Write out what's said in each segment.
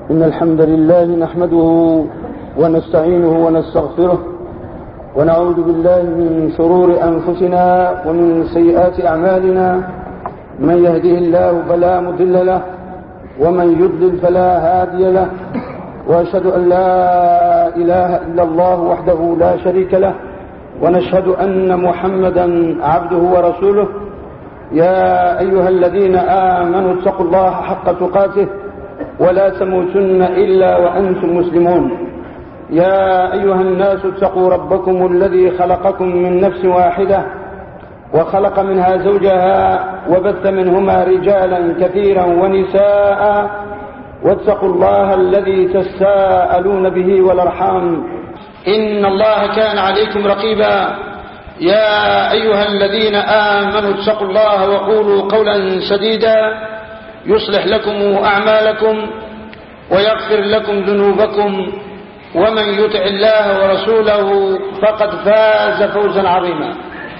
إن الحمد لله نحمده ونستعينه ونستغفره ونعوذ بالله من شرور أنفسنا ومن سيئات أعمالنا. من يهده الله فلا مضل له ومن يضلل فلا هادي له، وأشهد أن لا إله إلا الله وحده لا شريك له، ونشهد أن محمدا عبده ورسوله. يا أيها الذين آمنوا اتقوا الله حق تقاته ولا تموتن إلا وأنتم مسلمون. يا أيها الناس اتقوا ربكم الذي خلقكم من نفس واحدة وخلق منها زوجها وبث منهما رجالا كثيرا ونساء، واتقوا الله الذي تساءلون به والأرحام إن الله كان عليكم رقيبا. يا أيها الذين آمنوا اتقوا الله وقولوا قولا سديدا يصلح لكم أعمالكم ويغفر لكم ذنوبكم، ومن يطع الله ورسوله فقد فاز فوزا عظيما.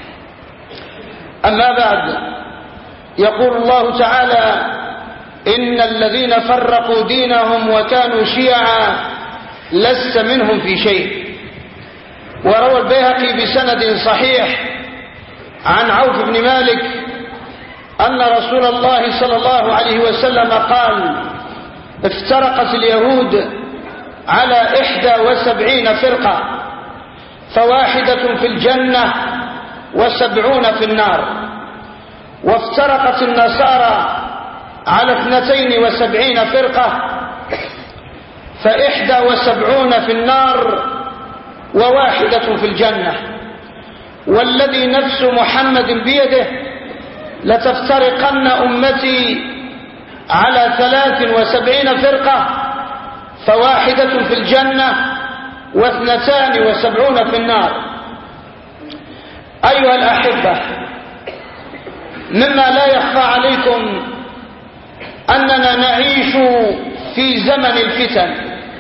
أما بعد، يقول الله تعالى: إن الذين فرقوا دينهم وكانوا شيعا لست منهم في شيء. وروى البيهقي بسند صحيح عن عوف بن مالك أن رسول الله صلى الله عليه وسلم قال: افترقت اليهود على 71 فرقة، فواحدة في الجنة و70 في النار. وافترقت النصارى على 72 فرقة، ف71 في النار وواحدة في الجنة. والذي نفس محمد بيده لتفترقن أمتي على 73 فرقة، فواحدة في الجنة و72 في النار. أيها الأحبة، مما لا يخفى عليكم أننا نعيش في زمن الفتن.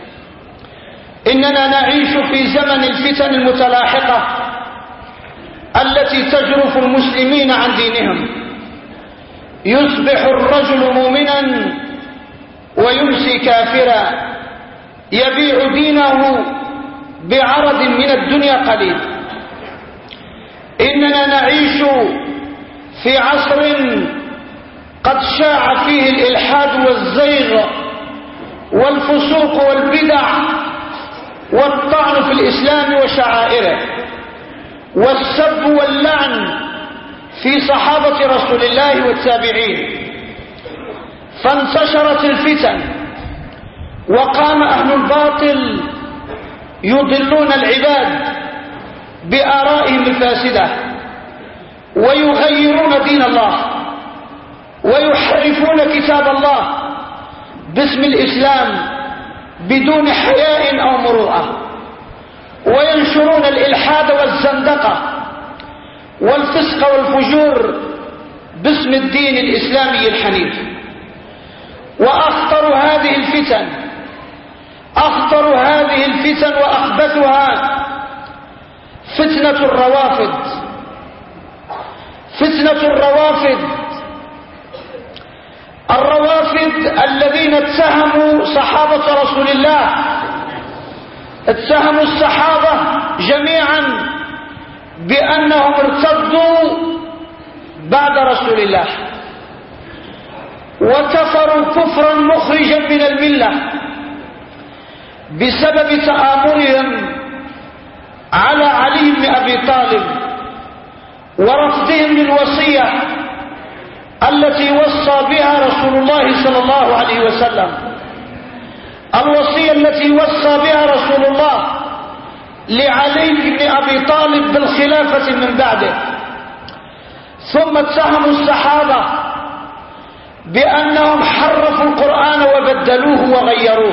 إننا نعيش في زمن الفتن المتلاحقة التي تجرف المسلمين عن دينهم. يصبح الرجل مؤمنا ويمسي كافرا، يبيع دينه بعرض من الدنيا قليل. إننا نعيش في عصر قد شاع فيه الإلحاد والزيغ والفسوق والبدع والطعن في الإسلام وشعائره، والسب واللعن في صحابة رسول الله والتابعين. فانتشرت الفتن، وقام أهل الباطل يضلون العباد بآرائهم الفاسدة، ويغيرون دين الله، ويحرفون كتاب الله باسم الإسلام بدون حياء أو مروءة، وينشرون الإلحاد والزندقة والفسق والفجور باسم الدين الإسلامي الحنيف. وأخطر هذه الفتن وأخبثها فتنة الروافض. الروافض الذين اتهموا صحابة رسول الله، اتهموا الصحابة جميعا بأنهم ارتدوا بعد رسول الله، وكفروا كفرا مخرجا من الملة بسبب تآمرهم على علي بن أبي طالب ورفضهم للوصية التي وصى بها رسول الله صلى الله عليه وسلم، الوصية التي وصى بها رسول الله لعلي بن أبي طالب بالخلافة من بعده. ثم اتهموا الصحابة بأنهم حرفوا القرآن وبدلوه وغيروه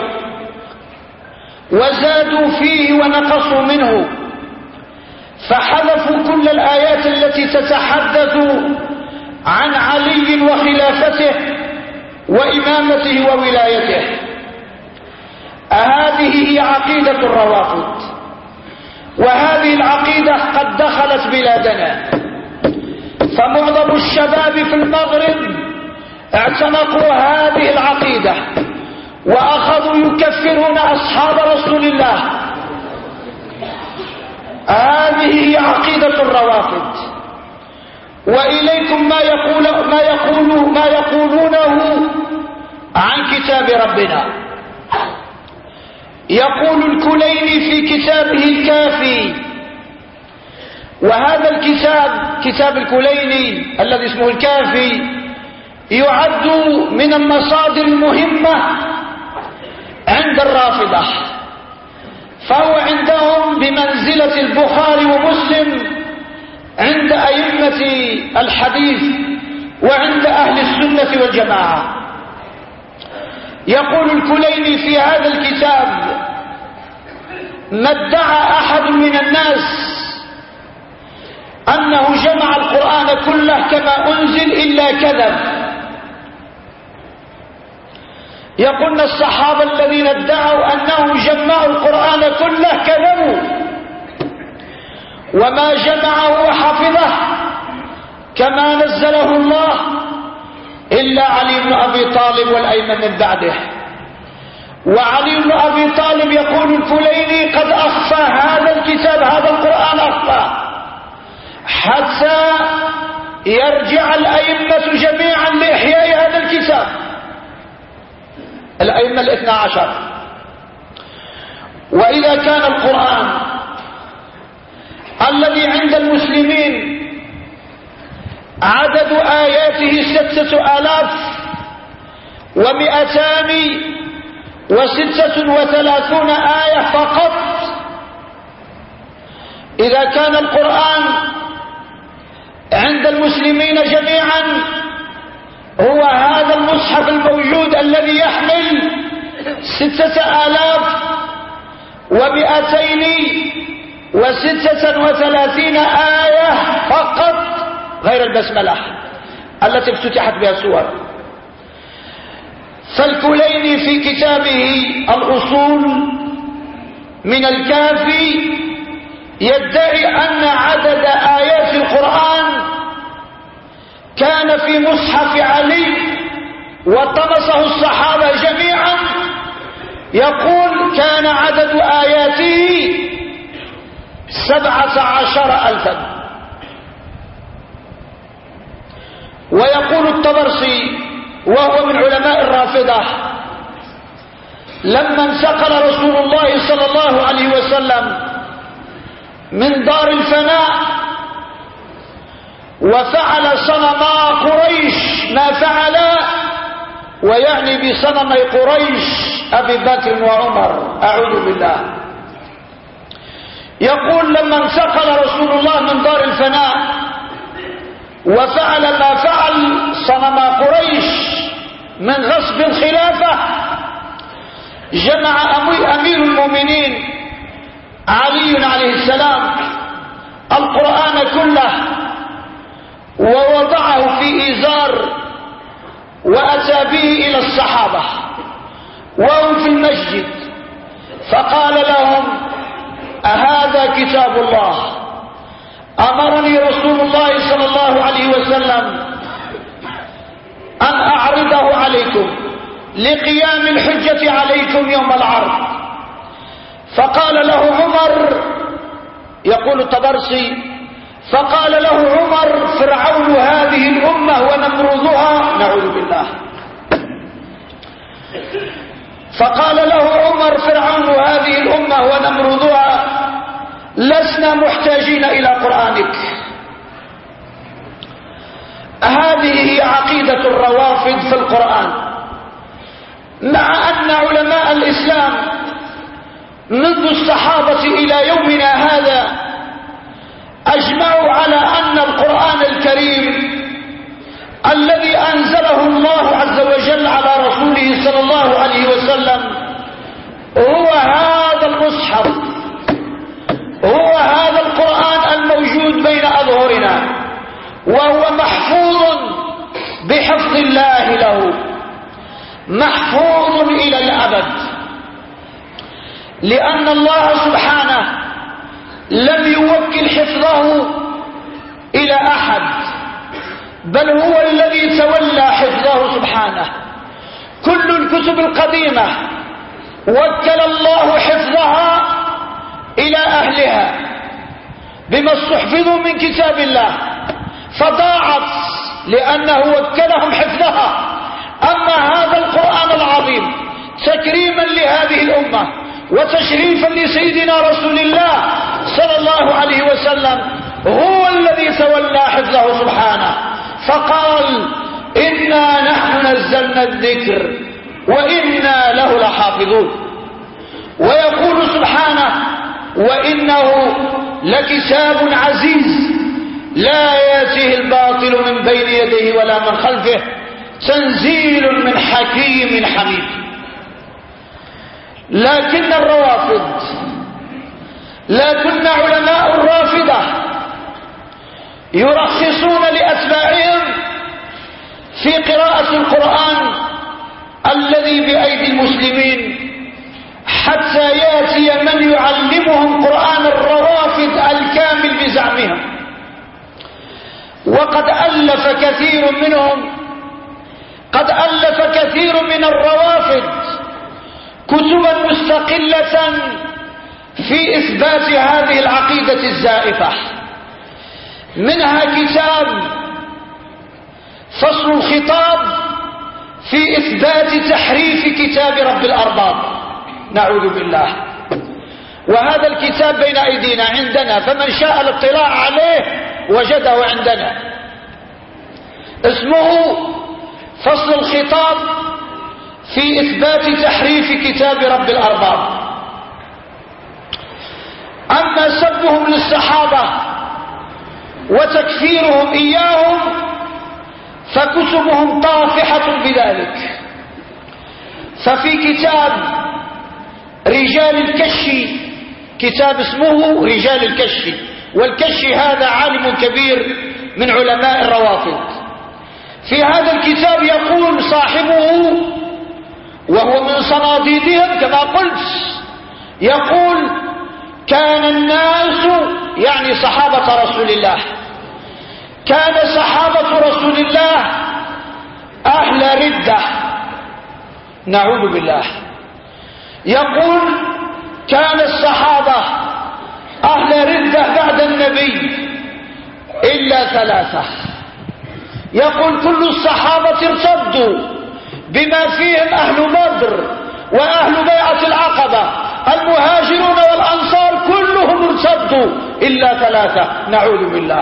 وزادوا فيه ونقصوا منه، فحذفوا كل الآيات التي تتحدث عن علي وخلافته وإمامته وولايته. هذه هي عقيدة الروافض، وهذه العقيدة قد دخلت بلادنا. فمعظم الشباب في المغرب اعتنقوا هذه العقيدة وأخذوا يكفرون أصحاب رسول الله. هذه هي عقيدة الروافض. وإليكم ما يقولونه عن كتاب ربنا. يقول الكليني في كتابه الكافي، وهذا الكتاب كتاب الكليني الذي اسمه الكافي يعد من المصادر المهمة عند الرافضة، فهو عندهم بمنزلة البخاري ومسلم عند أئمة الحديث وعند أهل السنة والجماعة. يقول الكليني في هذا الكتاب: ما ادعى أحد من الناس أنه جمع القرآن كله كما أنزل إلا كذب. يقولون الصحابة الذين ادعوا أنهم جمعوا القرآن كله كذبوا، وما جمعه وحفظه كما نزله الله إلا علي بن أبي طالب والأيمن من بعده. وعلي بن أبي طالب يقول الكليني قد أخفى هذا الكتاب، هذا القرآن أخفى حتى يرجع الأئمة جميعا لإحياء هذا الكتاب، الأئمة 12. وإذا كان القرآن الذي عند المسلمين عدد آياته 6236 آية فقط، إذا كان القرآن عند المسلمين جميعا هو هذا المصحف الموجود الذي يحمل 6236 آية فقط غير البسملة التي افتتحت بها السور. فالكليني في كتابه الأصول من الكافي يدعي أن عدد آيات القرآن كان في مصحف علي وطمسه الصحابة جميعا، يقول كان عدد آياته 17,000. ويقول الطبرسي وهو من علماء الرافضة: لما انتقل رسول الله صلى الله عليه وسلم من دار الفناء وفعل صنما قريش ما فعلا، ويعني بصنمي قريش أبي بكر وعمر، أعوذ بالله. يقول لما انتقل رسول الله من دار الفناء وفعل ما فعل صنما قريش من غصب الخلافة، جمع أمير المؤمنين علي عليه السلام القرآن كله ووضعه في إزار وأتى به إلى الصحابة وهم في المسجد، فقال لهم: أهذا كتاب الله؟ أمرني رسول الله صلى الله عليه وسلم أن أعرضه عليكم لقيام الحجة عليكم يوم العرض. فقال له عمر، يقول الطبرسي: فقال له عمر: فرعون هذه الأمة ونمرضها، نعوذ بالله. فقال له عمر: فرعون هذه الأمة ونمرضها، لسنا محتاجين إلى قرآنك. هذه هي عقيدة الروافض في القرآن، مع أن علماء الإسلام منذ الصحابة إلى يومنا هذا أجمعوا على أن القرآن الكريم الذي أنزله الله عز وجل على رسوله صلى الله عليه وسلم هو هذا المصحف، هو هذا القرآن الموجود بين أظهرنا، وهو محفوظ بحفظ الله له، محفوظ إلى الأبد، لأن الله سبحانه لم يوكل حفظه إلى أحد، بل هو الذي تولى حفظه سبحانه. كل الكتب القديمة وكل الله حفظها إلى أهلها بما استحفظوا من كتاب الله فضاعت لأنه وكلهم حفظها. أما هذا القرآن العظيم تكريما لهذه الأمة وتشريفا لسيدنا رسول الله صلى الله عليه وسلم هو الذي تولى حفظه سبحانه، فقال إنا نحن نزلنا الذكر وإنا له لحافظون. ويقول سبحانه وإنه لكتاب عزيز لا يأتيه الباطل من بين يديه ولا من خلفه تنزيل من حكيم حميد. لكن علماء الرافضة يرخصون لأتباعهم في قراءة القرآن الذي بأيدي المسلمين حتى يأتي من يعلمهم قرآن الروافض الكامل بزعمهم. وقد ألف كثير من الروافض كتبا مستقلة في إثبات هذه العقيدة الزائفة، منها كتاب فصل الخطاب في إثبات تحريف كتاب رب الأرباب، نعوذ بالله. وهذا الكتاب بين أيدينا عندنا، فمن شاء الاطلاع عليه وجده عندنا. اسمه فصل الخطاب في إثبات تحريف كتاب رب الأرباب. أما سبهم للصحابة وتكفيرهم إياهم فكتبهم طافحة بذلك. ففي كتاب رجال الكشي، كتاب اسمه رجال الكشي، والكشي هذا عالم كبير من علماء الروافض. في هذا الكتاب يقول صاحبه وهو من صناديدهم كما قلت، يقول كان الناس يعني صحابة رسول الله، كان صحابة رسول الله أهل ردة، نعوذ بالله. يقول كان الصحابة أهل ردة بعد النبي إلا ثلاثة. يقول كل الصحابة ارتدوا بما فيهم أهل بدر وأهل بيعة العقبة، المهاجرون والأنصار كلهم ارتدوا إلا ثلاثة، نعوذ بالله.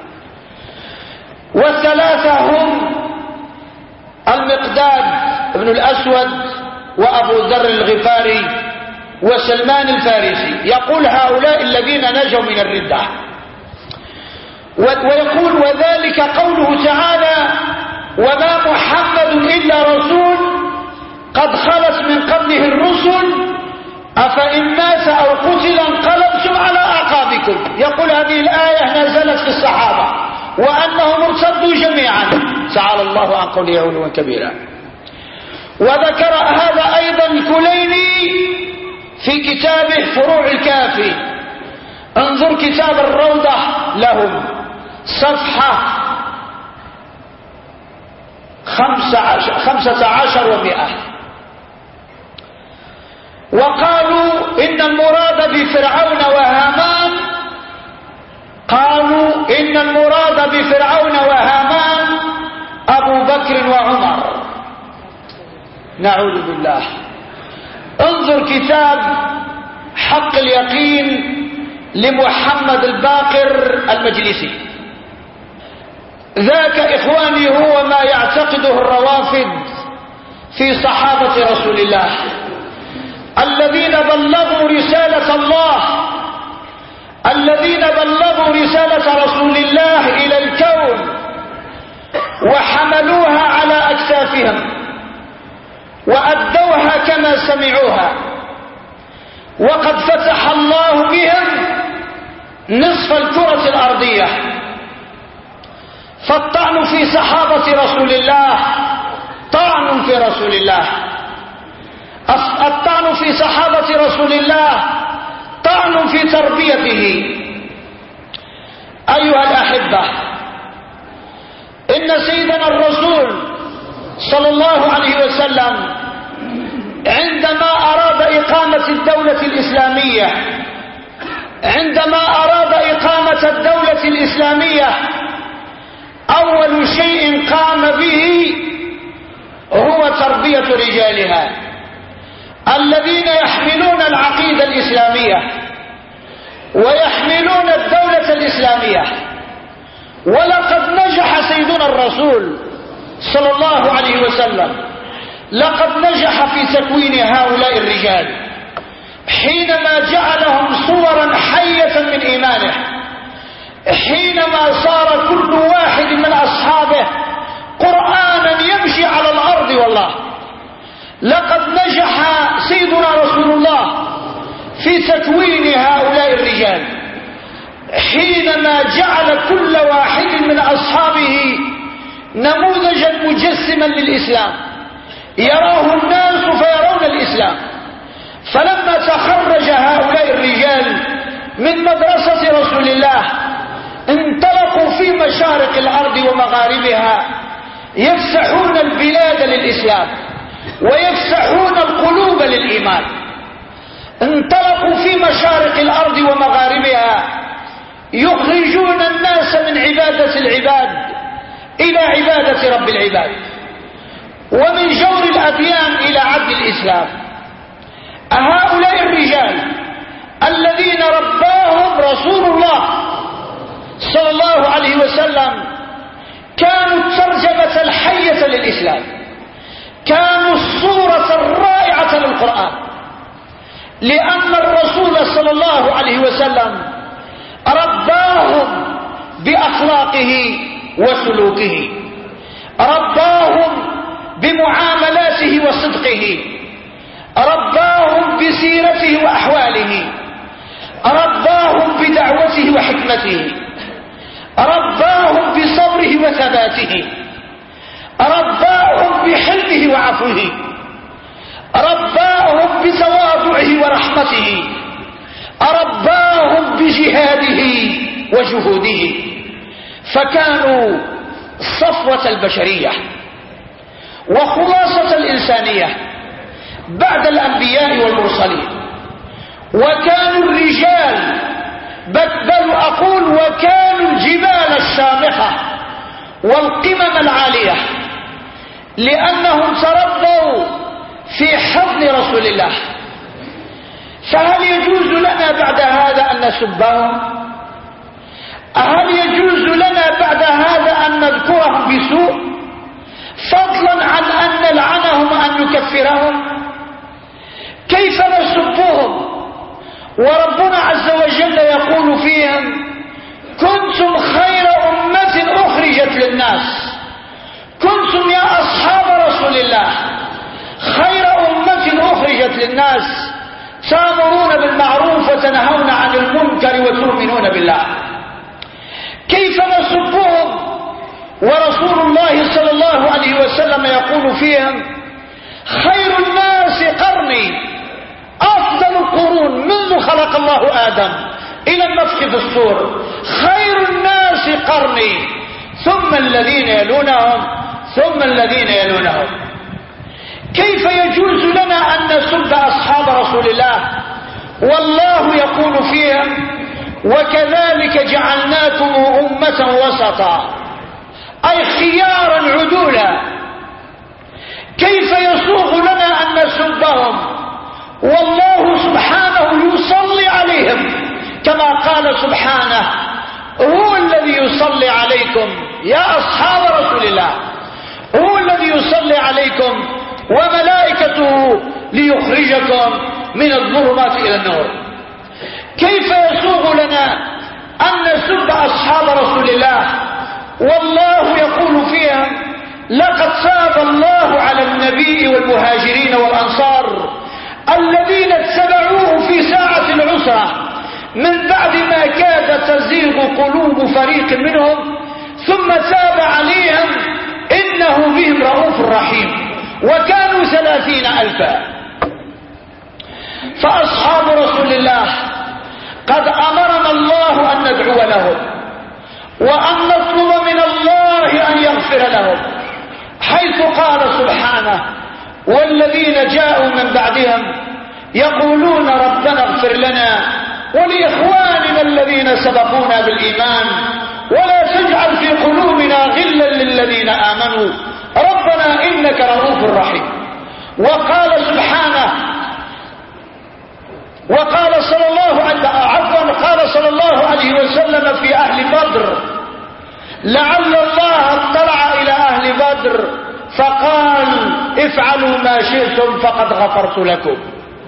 والثلاثة هم المقداد بن الأسود وأبو ذر الغفاري وسلمان الفارسي. يقول هؤلاء الذين نجوا من الردة. ويقول وذلك قوله تعالى وما محمد إلا رسول قد خلت من قبله الرسل أفإن مات أو قتل انقلبتم على أعقابكم. يقول هذه الآية نزلت في الصحابة وأنهم ارتدوا جميعا، تعالى الله عن قوله علوا كبيرا. وذكر هذا أيضا الكليني في كتابه فروع الكافي. انظر كتاب الروضة لهم صفحة 15 و100. وقالوا إن المراد بفرعون وهامان، قالوا إن المراد بفرعون وهامان أبو بكر وعمر، نعوذ بالله. انظر كتاب حق اليقين لمحمد الباقر المجلسي. ذاك إخواني هو ما يعتقده الروافض في صحابة رسول الله الذين بلغوا رسالة الله، الذين بلغوا رسالة رسول الله إلى الكون وحملوها على أكتافهم وأدوها كما سمعوها، وقد فتح الله بهم نصف الكرة الأرضية. فالطعن في صحابة رسول الله طعن في رسول الله، الطعن في صحابة رسول الله طعن في تربيته. أيها الأحبة، إن سيدنا الرسول صلى الله عليه وسلم عندما أراد الإسلامية عندما أراد إقامة الدولة الإسلامية أول شيء قام به هو تربية رجالها الذين يحملون العقيدة الإسلامية ويحملون الدولة الإسلامية. ولقد نجح سيدنا الرسول صلى الله عليه وسلم، لقد نجح في تكوين هؤلاء الرجال حينما جعلهم صورا حية من إيمانه، حينما صار كل واحد من أصحابه قرآنا يمشي على الأرض. والله لقد نجح سيدنا رسول الله في تكوين هؤلاء الرجال حينما جعل كل واحد من أصحابه نموذجا مجسما للإسلام يراه الناس فيرون الإسلام. فلما تخرج هؤلاء الرجال من مدرسة رسول الله انطلقوا في مشارق الأرض ومغاربها يفسحون البلاد للإسلام ويفسحون القلوب للإيمان. انطلقوا في مشارق الأرض ومغاربها يخرجون الناس من عبادة العباد إلى عبادة رب العباد، ومن جور الأديان إلى عبد الإسلام. هؤلاء الرجال الذين رباهم رسول الله صلى الله عليه وسلم كانوا الترجمة الحية للإسلام، كانوا الصورة الرائعة للقرآن، لأن الرسول صلى الله عليه وسلم رباهم بأخلاقه وسلوكه، رباهم بمعاملاته وصدقه، رباهم بسيرته وأحواله، رباهم بدعوته وحكمته، رباهم بصبره وثباته، رباهم بحلمه وعفوه، رباهم بتواضعه ورحمته، رباهم بجهاده وجهوده. فكانوا صفوة البشرية وخلاصة الإنسانية بعد الأنبياء والمرسلين، وكانوا الرجال بل أقول وكانوا الجبال الشامخة والقمم العالية، لأنهم تربوا في حضن رسول الله. فهل يجوز لنا بعد هذا أن نسبهم؟ هل يجوز لنا بعد هذا أن نذكرهم بسوء، فضلا عن أن نلعنهم وأن نكفرهم؟ كيف نسبهم وربنا عز وجل يقول فيهم كنتم خير أمة أخرجت للناس، كنتم يا أصحاب رسول الله خير أمة أخرجت للناس تأمرون بالمعروف وتنهون عن المنكر وتؤمنون بالله. كيف نسبهم ورسول الله صلى الله عليه وسلم يقول فيهم خير الناس قرني، أفضل القرون منذ خلق الله آدم إلى النفخ في الصور، خير الناس قرني ثم الذين يلونهم ثم الذين يلونهم. كيف يجوز لنا أن نسب أصحاب رسول الله والله يقول فيهم وكذلك جعلناكم أمة وسطا، أي خيارا عدولا؟ كيف يسوغ لنا أن نسبهم والله سبحانه يصلي عليهم كما قال سبحانه هو الذي يصلي عليكم يا أصحاب رسول الله، هو الذي يصلي عليكم وملائكته ليخرجكم من الظلمات إلى النور. كيف يسوغ لنا أن نسب أصحاب رسول الله والله يقول فيها لقد تاب الله على النبي والمهاجرين والأنصار الذين اتبعوه في ساعة العسرة من بعد ما كاد تزيغ قلوب فريق منهم ثم تاب عليهم إنه بهم رؤوف رحيم، وكانوا 30,000. فأصحاب رسول الله قد أمرنا الله أن ندعو لهم وأن نطلب من الله أن يغفر لهم، حيث قال سبحانه والذين جاءوا من بعدهم يقولون ربنا اغفر لنا ولإخواننا الذين سبقونا بالإيمان ولا تجعل في قلوبنا غلا للذين آمنوا ربنا إنك رؤوف رحيم. وقال سبحانه وقال صلى الله عليه وسلم في أهل بدر لعل الله اطلع إلى أهل بدر فقال افعلوا ما شئتم فقد غفرت لكم.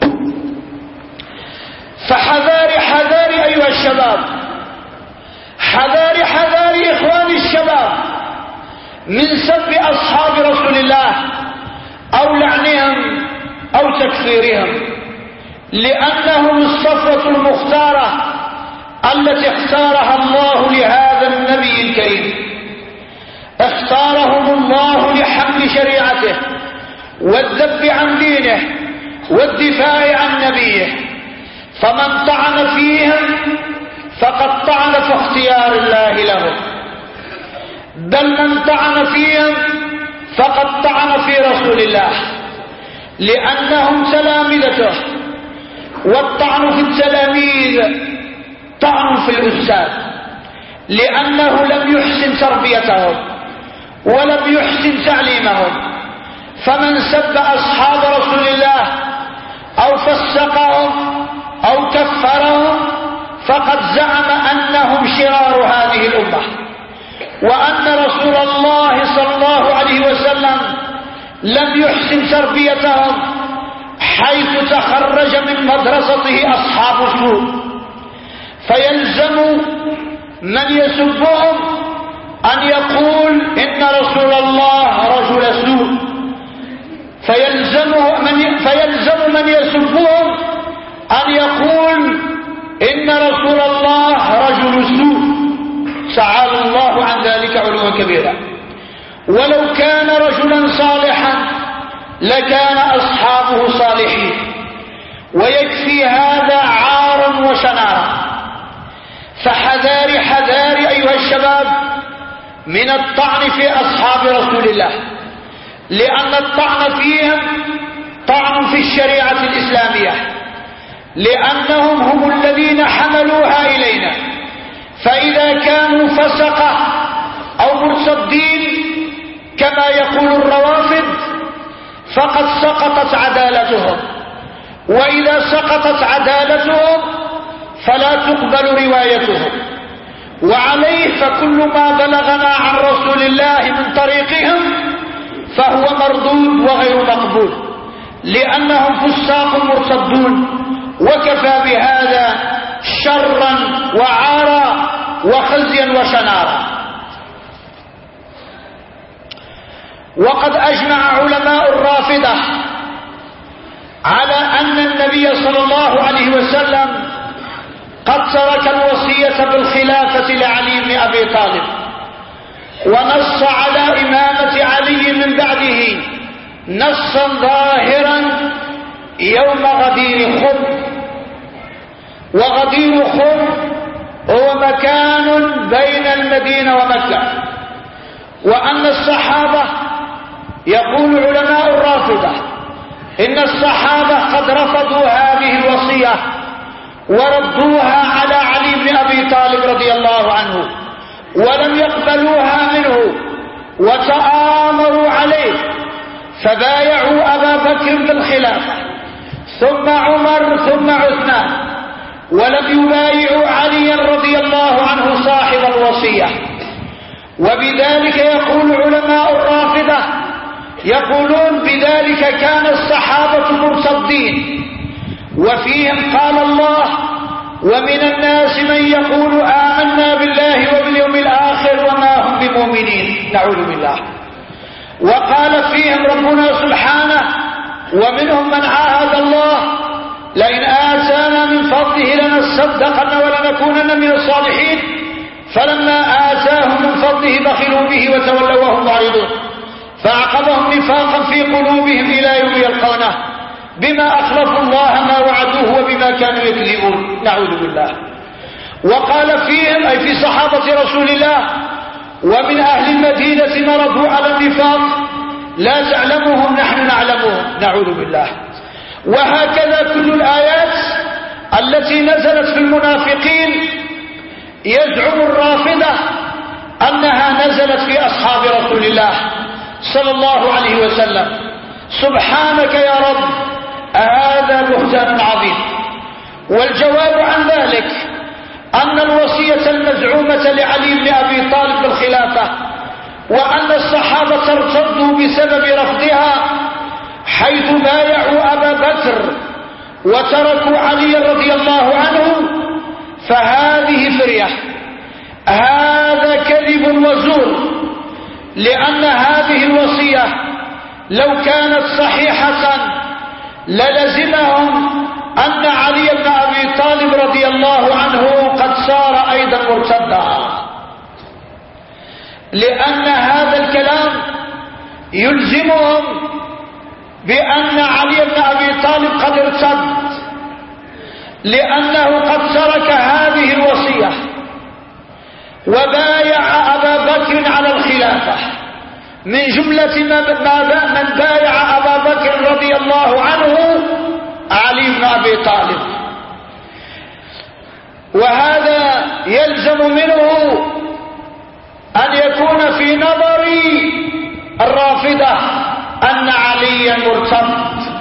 فحذاري حذاري أيها الشباب، حذاري حذاري إخواني الشباب من سب أصحاب رسول الله أو لعنهم أو تكفيرهم، لأنهم الصفوة المختارة التي اختارها الله لهذا النبي الكريم. اختارهم الله لحمل شريعته والذب عن دينه والدفاع عن نبيه، فمن طعن فيهم فقد طعن في اختيار الله لهم، بل من طعن فيهم فقد طعن في رسول الله، لأنهم تلامذته، والطعن في التلاميذ طعن في الأستاذ، لأنه لم يحسن تربيتهم ولم يحسن تعليمهم. فمن سب أصحاب رسول الله أو فسقهم أو كفرهم فقد زعم أنهم شرار هذه الأمة، وأن رسول الله صلى الله عليه وسلم لم يحسن تربيتهم حيث تخرج من مدرسته أصحاب السوء. فيلزم من يسبهم أن يقول إن رسول الله رجل سوء، فيلزم من يسبهم أن يقول إن رسول الله رجل سوء، تعالى الله عن ذلك علوا كبيرا. ولو كان رجلا صالحا لكان أصحابه صالحين، ويكفي هذا عارا وشنارا. فحذاري حذاري أيها الشباب من الطعن في أصحاب رسول الله، لأن الطعن فيهم طعن في الشريعة الإسلامية، لأنهم هم الذين حملوها إلينا. فإذا كانوا فسقة أو مرتدين كما يقول الروافض فقد سقطت عدالتهم، وإذا سقطت عدالتهم فلا تقبل روايتهم. وعليه فكل ما بلغنا عن رسول الله من طريقهم فهو مردود وغير مقبول، لأنهم فساق مرتدون، وكفى بهذا شرا وعارا وخزيا وشنارا. وقد أجمع علماء الرافضة على أن النبي صلى الله عليه وسلم قد ترك الوصية بالخلافة لعلي بن أبي طالب، ونص على إمامة علي من بعده نصا ظاهرا يوم غدير خم. وغدير خم هو مكان بين المدينة ومكة. وأن الصحابة، يقول علماء الرافضة إن الصحابة قد رفضوا هذه الوصية وردوها على علي بن أبي طالب رضي الله عنه، ولم يقبلوها منه وتآمروا عليه، فبايعوا أبا بكر بالخلافة ثم عمر ثم عثمان، ولم يبايعوا عليا رضي الله عنه صاحب الوصية. وبذلك يقول علماء الرافضة يقولون بذلك كان الصحابة مرتدين، وفيهم قال الله ومن الناس من يقول آمنا بالله وباليوم الآخر وما هم بمؤمنين، نعوذ بالله. وقال فيهم ربنا سبحانه ومنهم من عاهد الله لئن آتانا من فضله لنصدقن ولنكونن من الصالحين، فلما آتاهم من فضله بخلوا به وتولوا وهم معرضون، فأعقبهم نفاقا في قلوبهم إلى يوم يلقونه بما أخلفوا الله ما وعدوه وبما كانوا يكذبون، نعوذ بالله. وقال فيهم أي في صحابة رسول الله ومن أهل المدينة مرضوا على النفاق لا تعلمهم نحن نعلمهم، نعوذ بالله. وهكذا كل الآيات التي نزلت في المنافقين يزعم الرافضة أنها نزلت في أصحاب رسول الله صلى الله عليه وسلم. سبحانك يا رب، هذا بهتان عظيم. والجواب عن ذلك أن الوصية المزعومة لعلي بن أبي طالب بالخلافة وأن الصحابة ارتدوا بسبب رفضها حيث بايعوا أبا بكر وتركوا علي رضي الله عنه، فهذه فرية، هذا كذب وزور، لأن هذه الوصية لو كانت صحيحة للزمهم أن علي بن أبي طالب رضي الله عنه قد صار أيضا مرتدا، لأن هذا الكلام يلزمهم بأن علي بن أبي طالب قد ارتد، لأنه قد ترك هذه الوصية وبايع أبا بكر على الخلافة. من جملة من بايع أبا بكر رضي الله عنه علي بن أبي طالب، وهذا يلزم منه أن يكون في نظر الرافضة أن عليا مرتد،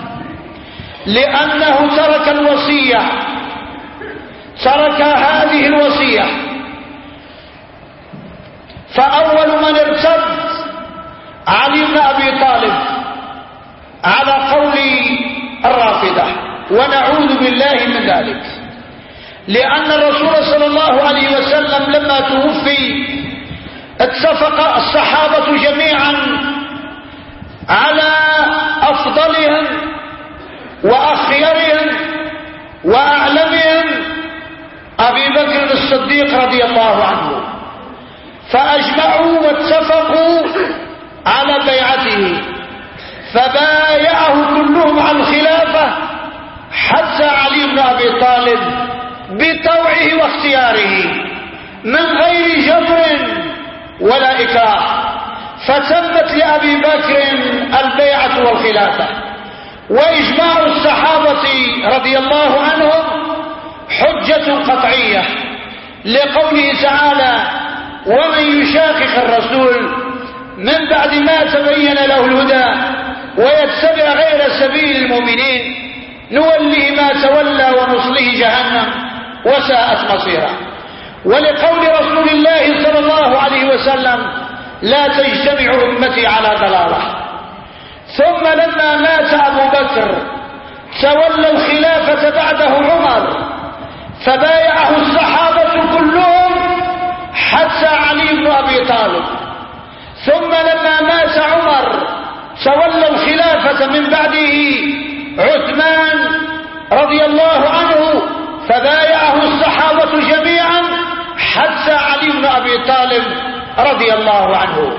لأنه ترك الوصية، ترك هذه الوصية. فأول من ارتد علي بن أبي طالب على قول الرافضة، ونعوذ بالله من ذلك، لأن الرسول صلى الله عليه وسلم لما توفي اتفق الصحابة جميعا على أفضلهم وأخيرهم وأعلمهم أبي بكر الصديق رضي الله عنه، فأجمعوا واتفقوا على بيعته، فبايعه كلهم على الخلافة حتى علي بن أبي طالب بطوعه واختياره من غير جبر ولا إكراه، فتمت لأبي بكر البيعة والخلافة. وإجماع الصحابة رضي الله عنهم حجة قطعية، لقوله تعالى: ومن يشاقق الرسول من بعد ما تبين له الهدى ويتبع غير سبيل المؤمنين نوله ما تولى ونصله جهنم وساءت مصيرا. ولقول رسول الله صلى الله عليه وسلم: لا تجتمع أمتي على ضلالة. ثم لما مات أبو بكر تولى الخلافة بعده عمر، فبايعه الصحابة كلهم حتى علي بن أبي طالب. ثم لما مات عمر تولى الخلافة من بعده عثمان رضي الله عنه، فبايعه الصحابة جميعا حتى علي بن أبي طالب رضي الله عنه.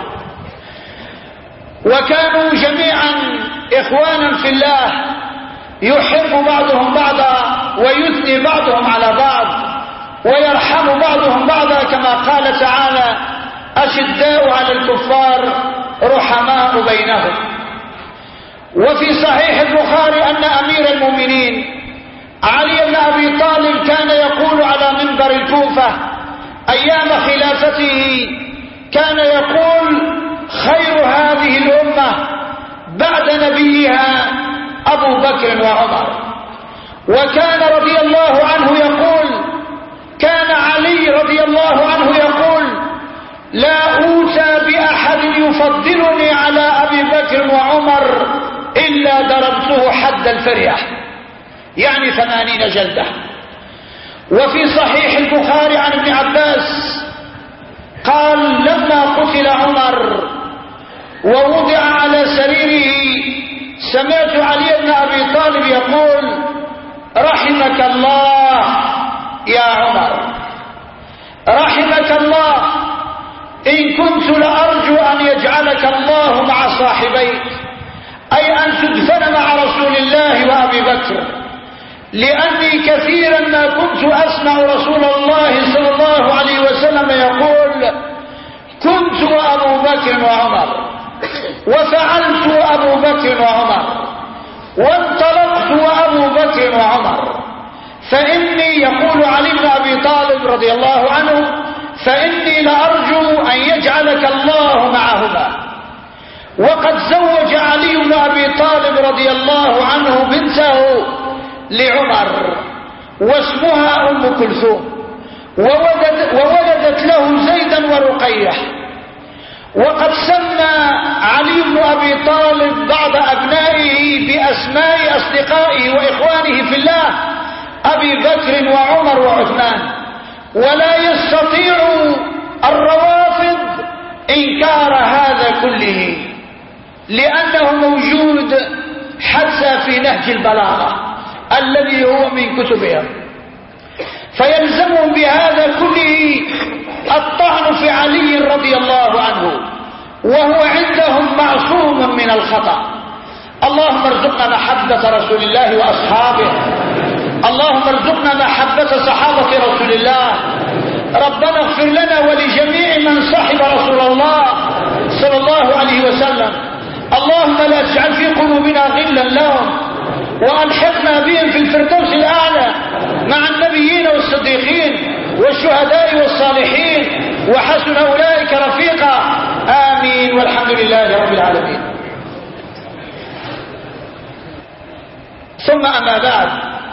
وكانوا جميعا إخوانا في الله، يحب بعضهم بعضا ويثني بعضهم على بعض ويرحم بعضهم بعضا، كما قال تعالى: أشداء على الكفار رحماء بينهم. وفي صحيح البخاري أن أمير المؤمنين علي بن أبي طالب كان يقول على منبر الكوفة أيام خلافته، كان يقول: خير هذه الأمة بعد نبيها أبو بكر وعمر. وكان رضي الله عنه يقول، كان علي رضي الله عنه يقول: لا أوتى بأحد يفضلني على أبي بكر وعمر إلا ضربته حد الفرية، يعني 80 جلدة. وفي صحيح البخاري عن ابن عباس قال: لما قتل عمر ووضع على سريره سمعت علي بن أبي طالب يقول: رحمك الله يا عمر، رحمك الله، إن كنت لأرجو أن يجعلك الله مع صاحبيك، أي أن تدفن مع رسول الله وأبي بكر، لأني كثيرا ما كنت أسمع رسول الله صلى الله عليه وسلم يقول: كنت وأبو بكر وعمر، وفعلت أبو بكر وعمر، وانطلقت هو أبو بكر وعمر، فإني يقول علي بن أبي طالب رضي الله عنه فإني لأرجو أن يجعلك الله معهما. وقد زوج علي بن أبي طالب رضي الله عنه بنته لعمر واسمها أم كلثوم، وولدت له زيدا ورقية. وقد سمى علي بن أبي طالب بعض أبنائه بأسماء أصدقائه وإخوانه في الله أبي بكر وعمر وعثمان. ولا يستطيع الروافض إنكار هذا كله لأنه موجود حتى في نهج البلاغة الذي هو من كتبهم، فيلزمهم بهذا كله الطعن في علي رضي الله عنه، وهو عندهم معصوم من الخطأ. اللهم ارزقنا محبة رسول الله وأصحابه، اللهم ارزقنا محبة صحابة رسول الله. ربنا اغفر لنا ولجميع من صحب رسول الله صلى الله عليه وسلم. اللهم لا تجعل في قلوبنا غلا لهم، وألحقنا بهم في الفردوس الأعلى مع النبيين والصديقين والشهداء والصالحين، وحسن أولئك رفيقا. آمين، والحمد لله رب العالمين. ثم أما بعد،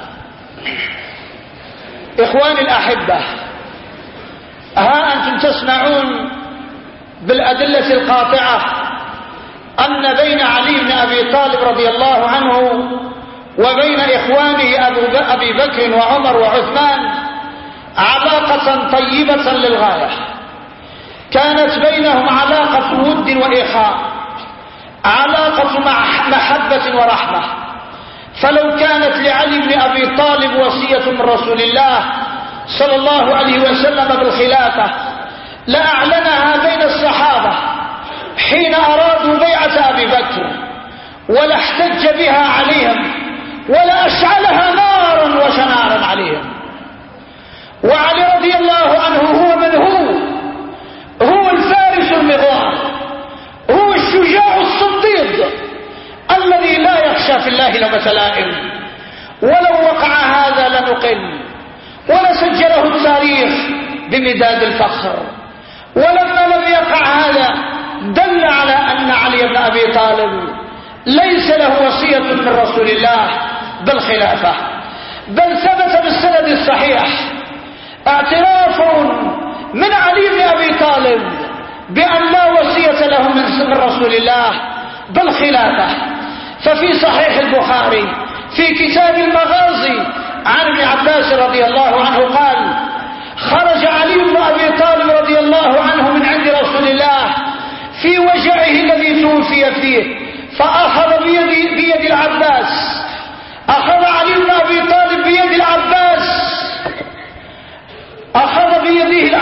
إخواني الأحبة، ها أنتم تسمعون بالأدلة القاطعة أن بين علي بن أبي طالب رضي الله عنه وبين إخوانه أبي بكر وعمر وعثمان علاقة طيبة للغاية. كانت بينهم علاقة ود وإخاء، علاقة محبة ورحمة. فلو كانت لعلي بن أبي طالب وصية من رسول الله صلى الله عليه وسلم بالخلافة لأعلنها بين الصحابة حين أرادوا بيعة أبي بكر، ولا احتج بها عليهم، ولا أشعلها نارا وشنارا عليهم. وعلي رضي الله عنه هو من هو الفارس المغوار، هو الشجاع الصديق الذي لا يخشى في الله لومة لائم. ولو وقع هذا لنقل ولسجله التاريخ بمداد الفخر، ولما لم يقع هذا دل على أن علي بن أبي طالب ليس له وصية من رسول الله بالخلافة، بل ثبت بالسند الصحيح اعتراف من علي بن أبي طالب بأن لا وصية له من رسول الله بالخلافة. ففي صحيح البخاري في كتاب المغازي عن ابن عباس رضي الله عنه قال: خرج علي بن أبي طالب رضي الله عنه من عند رسول الله في وجعه الذي توفي فيه، فأخذ بيد العباس، أخذ علي بن أبي طالب بيد العباس، أخذ بيده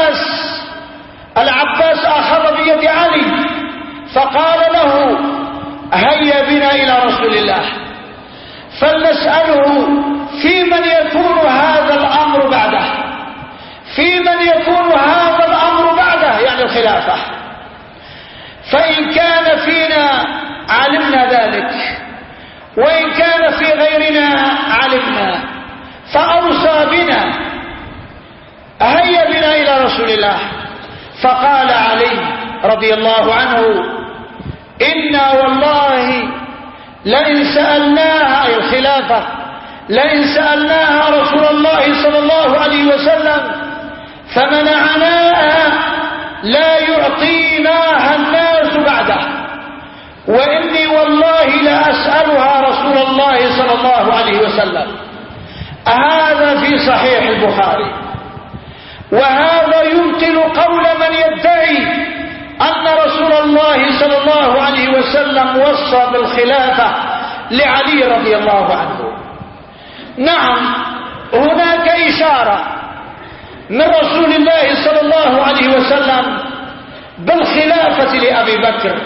العباس أخذ بيد علي، فقال له: هيا بنا إلى رسول الله فلنسأله في من يكون هذا الأمر بعده، في من يكون هذا الأمر بعده يعني الخلافة، فإن كان فينا علمنا ذلك، وإن كان في غيرنا علمنا. فأوصى بنا: هيا بنا إلى رسول الله. فقال علي رضي الله عنه: إنا والله لئن سألناها أي الخلافة، لئن سألناها رسول الله صلى الله عليه وسلم فمنعناها لا يعطيناها الناس بعده، وإني والله لا أسألها رسول الله صلى الله عليه وسلم. هذا في صحيح البخاري، وهذا يبطل قول من يدعي أن رسول الله صلى الله عليه وسلم وصى بالخلافة لعلي رضي الله عنه. نعم، هناك إشارة من رسول الله صلى الله عليه وسلم بالخلافة لأبي بكر،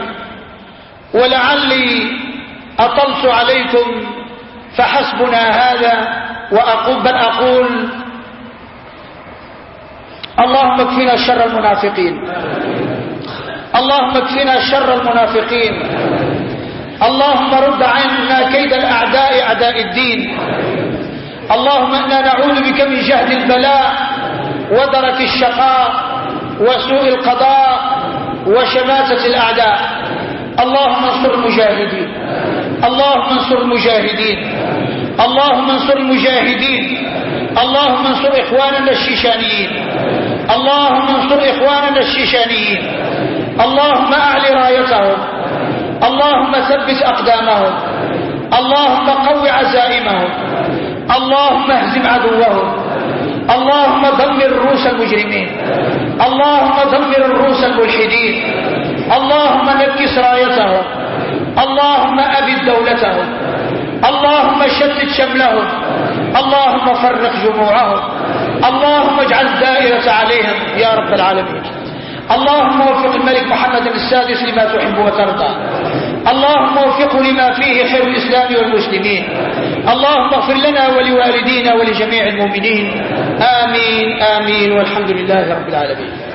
ولعلي أطلت عليكم فحسبنا هذا، أقول اللهم اكفنا شر المنافقين، اللهم اكفنا شر المنافقين، اللهم رد عنا كيد الأعداء أعداء الدين. اللهم إنا نعوذ بك من جهد البلاء ودرك الشقاء وسوء القضاء وشماتة الأعداء. اللهم انصر المجاهدين، اللهم انصر المجاهدين، اللهم انصر المجاهدين، اللهم انصر إخواننا الشيشانيين، اللهم انصر إخواننا الشيشانيين، اللهم أعل رايتهم، اللهم ثبت أقدامهم، اللهم قو عزائمهم، اللهم اهزم عدوهم، اللهم دمر رؤوس المجرمين، اللهم دمر رؤوس الملحدين، اللهم نكس رايتهم، اللهم أبد دولتهم، اللهم شتت شملهم، اللهم فرق جموعهم، اللهم اجعل الدائرة عليهم يا رب العالمين. اللهم وفق الملك محمد السادس لما تحب وترضى، اللهم وفقه لما فيه خير الإسلام والمسلمين. اللهم اغفر لنا ولوالدينا ولجميع المؤمنين. آمين آمين والحمد لله رب العالمين.